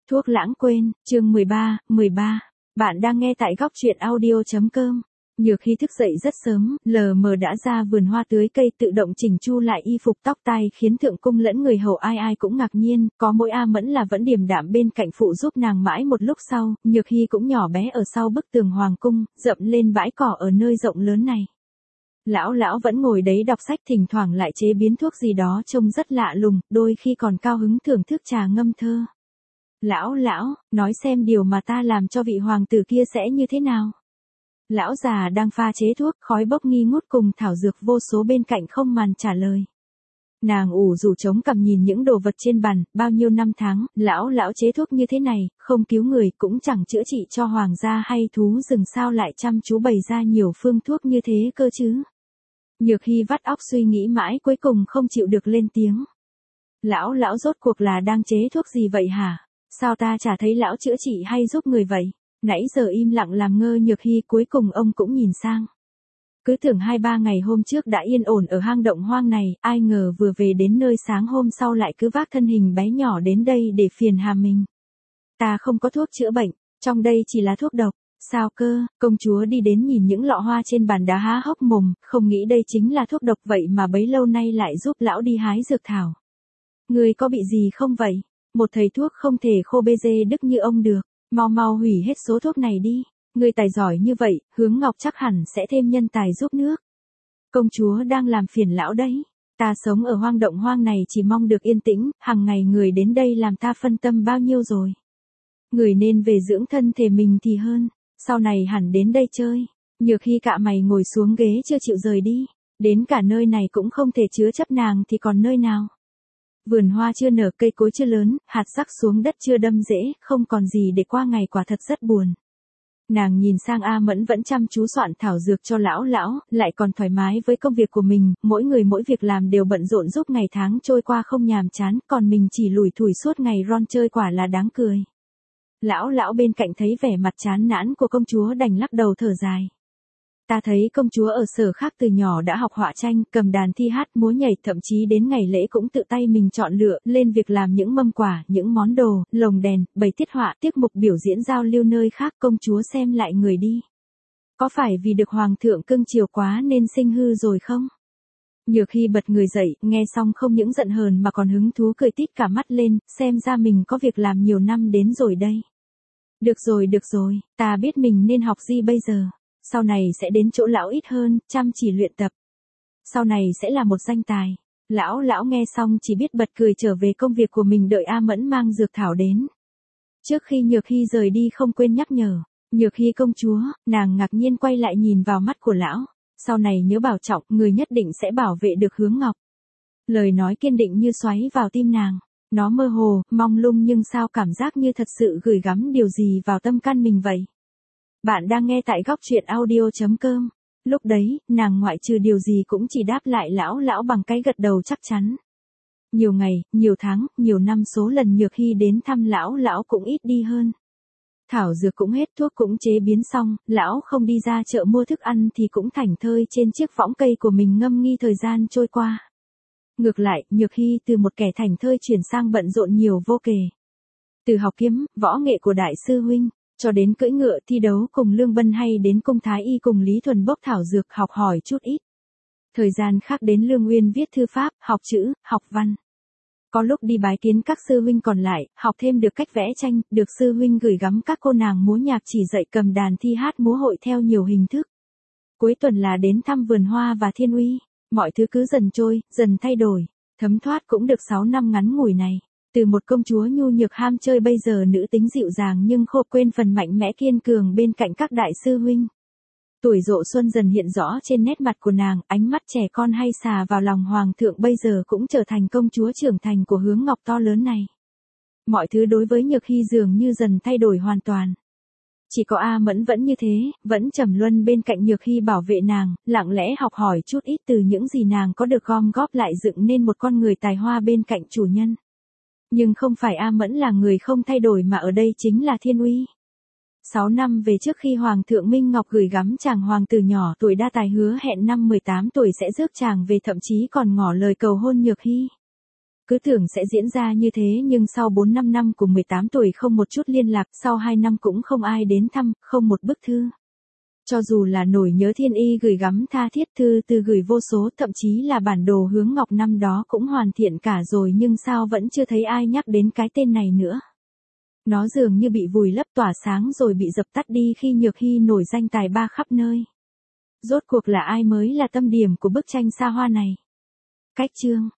Thuốc lãng quên, chương 13. Bạn đang nghe tại góc truyện audio.com. Nhược Hy thức dậy rất sớm, lờ mờ đã ra vườn hoa tưới cây tự động chỉnh chu lại y phục tóc tai khiến thượng cung lẫn người hầu ai ai cũng ngạc nhiên, có mỗi A Mẫn là vẫn điềm đạm bên cạnh phụ giúp nàng mãi một lúc sau, Nhược Hy cũng nhỏ bé ở sau bức tường hoàng cung, dậm lên bãi cỏ ở nơi rộng lớn này. Lão vẫn ngồi đấy đọc sách, thỉnh thoảng lại chế biến thuốc gì đó trông rất lạ lùng, đôi khi còn cao hứng thưởng thức trà ngâm thơ. Lão, nói xem điều mà ta làm cho vị hoàng tử kia sẽ như thế nào. Lão già đang pha chế thuốc, khói bốc nghi ngút cùng thảo dược vô số bên cạnh không màn trả lời. Nàng ủ rủ chống cằm nhìn những đồ vật trên bàn, bao nhiêu năm tháng, lão chế thuốc như thế này, không cứu người cũng chẳng chữa trị cho hoàng gia hay thú rừng, sao lại chăm chú bày ra nhiều phương thuốc như thế cơ chứ. Nhược Hy vắt óc suy nghĩ mãi cuối cùng không chịu được lên tiếng. Lão rốt cuộc là đang chế thuốc gì vậy hả? Sao ta chả thấy lão chữa trị hay giúp người vậy? Nãy giờ im lặng làm ngơ Nhược Hy, cuối cùng ông cũng nhìn sang. Cứ tưởng 2-3 ngày hôm trước đã yên ổn ở hang động hoang này, ai ngờ vừa về đến nơi sáng hôm sau lại cứ vác thân hình bé nhỏ đến đây để phiền hà mình. Ta không có thuốc chữa bệnh, trong đây chỉ là thuốc độc. Sao cơ? Công chúa đi đến nhìn những lọ hoa trên bàn đá há hốc mồm, không nghĩ đây chính là thuốc độc, vậy mà bấy lâu nay lại giúp lão đi hái dược thảo. Người có bị gì không vậy? Một thầy thuốc không thể khô bê dê đức như ông được, mau hủy hết số thuốc này đi. Người tài giỏi như vậy, Hướng Ngọc chắc hẳn sẽ thêm nhân tài giúp nước. Công chúa đang làm phiền lão đấy. Ta sống ở hoang động hoang này chỉ mong được yên tĩnh, hàng ngày người đến đây làm ta phân tâm bao nhiêu rồi. Người nên về dưỡng thân thể mình thì hơn. Sau này hẳn đến đây chơi. Nhược Hy cạ mày ngồi xuống ghế chưa chịu rời đi. Đến cả nơi này cũng không thể chứa chấp nàng thì còn nơi nào. Vườn hoa chưa nở, cây cối chưa lớn, hạt rắc xuống đất chưa đâm rễ, không còn gì để qua ngày, quả thật rất buồn. Nàng nhìn sang A Mẫn vẫn chăm chú soạn thảo dược cho lão, lại còn thoải mái với công việc của mình, mỗi người mỗi việc làm đều bận rộn giúp ngày tháng trôi qua không nhàm chán, còn mình chỉ lủi thủi suốt ngày ron chơi, quả là đáng cười. Lão bên cạnh thấy vẻ mặt chán nản của công chúa đành lắc đầu thở dài. Ta thấy công chúa ở sở khác từ nhỏ đã học họa tranh, cầm đàn thi hát múa nhảy, thậm chí đến ngày lễ cũng tự tay mình chọn lựa, lên việc làm những mâm quả, những món đồ, lồng đèn, bày tiết họa, tiết mục biểu diễn giao lưu nơi khác. Công chúa xem lại người đi. Có phải vì được hoàng thượng cưng chiều quá nên sinh hư rồi không? Nhược Hy bật người dậy, nghe xong không những giận hờn mà còn hứng thú cười tít cả mắt lên, xem ra mình có việc làm nhiều năm đến rồi đây. Được rồi, ta biết mình nên học gì bây giờ. Sau này sẽ đến chỗ lão ít hơn, chăm chỉ luyện tập. Sau này sẽ là một danh tài. Lão nghe xong chỉ biết bật cười trở về công việc của mình, đợi A Mẫn mang dược thảo đến. Trước khi Nhược Hy rời đi không quên nhắc nhở. Nhược Hy công chúa, nàng ngạc nhiên quay lại nhìn vào mắt của lão. Sau này nhớ bảo trọng, người nhất định sẽ bảo vệ được Hướng Ngọc. Lời nói kiên định như xoáy vào tim nàng. Nó mơ hồ, mông lung nhưng sao cảm giác như thật sự gửi gắm điều gì vào tâm can mình vậy. Bạn đang nghe tại góc truyện audio.com. Lúc đấy, nàng ngoại trừ điều gì cũng chỉ đáp lại lão bằng cái gật đầu chắc chắn. Nhiều ngày, nhiều tháng, nhiều năm, số lần Nhược Hy đến thăm lão cũng ít đi hơn. Thảo dược cũng hết, thuốc cũng chế biến xong, lão không đi ra chợ mua thức ăn thì cũng thảnh thơi trên chiếc võng cây của mình ngâm nghi thời gian trôi qua. Ngược lại, Nhược Hy từ một kẻ thảnh thơi chuyển sang bận rộn nhiều vô kể. Từ học kiếm, võ nghệ của đại sư huynh, cho đến cưỡi ngựa thi đấu cùng Lương Bân, hay đến cung thái y cùng Lý Thuần bốc thảo dược học hỏi chút ít. Thời gian khác đến Lương Nguyên viết thư pháp, học chữ, học văn. Có lúc đi bái kiến các sư huynh còn lại, học thêm được cách vẽ tranh, được sư huynh gửi gắm các cô nàng múa nhạc chỉ dạy cầm đàn thi hát múa hội theo nhiều hình thức. Cuối tuần là đến thăm vườn hoa và thiên uy. Mọi thứ cứ dần trôi, dần thay đổi. Thấm thoát cũng được 6 năm ngắn ngủi này. Từ một công chúa nhu nhược ham chơi bây giờ nữ tính dịu dàng nhưng khô quên phần mạnh mẽ kiên cường bên cạnh các đại sư huynh. Tuổi rộ xuân dần hiện rõ trên nét mặt của nàng, ánh mắt trẻ con hay xà vào lòng hoàng thượng bây giờ cũng trở thành công chúa trưởng thành của Hướng Ngọc to lớn này. Mọi thứ đối với Nhược Hy dường như dần thay đổi hoàn toàn. Chỉ có A Mẫn vẫn như thế, vẫn trầm luân bên cạnh Nhược Hy bảo vệ nàng, lặng lẽ học hỏi chút ít từ những gì nàng có được gom góp lại dựng nên một con người tài hoa bên cạnh chủ nhân. Nhưng không phải A Mẫn là người không thay đổi mà ở đây chính là Thiên Uy. 6 năm về trước khi Hoàng thượng Minh Ngọc gửi gắm chàng hoàng tử nhỏ tuổi đa tài hứa hẹn năm 18 tuổi sẽ rước chàng về, thậm chí còn ngỏ lời cầu hôn Nhược Hy. Cứ tưởng sẽ diễn ra như thế nhưng sau 4-5 năm của 18 tuổi không một chút liên lạc, sau 2 năm cũng không ai đến thăm, không một bức thư. Cho dù là nổi nhớ thiên y gửi gắm tha thiết, thư từ gửi vô số, thậm chí là bản đồ hướng ngọc năm đó cũng hoàn thiện cả rồi nhưng sao vẫn chưa thấy ai nhắc đến cái tên này nữa. Nó dường như bị vùi lấp tỏa sáng rồi bị dập tắt đi khi Nhược Hy nổi danh tài ba khắp nơi. Rốt cuộc là ai mới là tâm điểm của bức tranh xa hoa này? Cách chương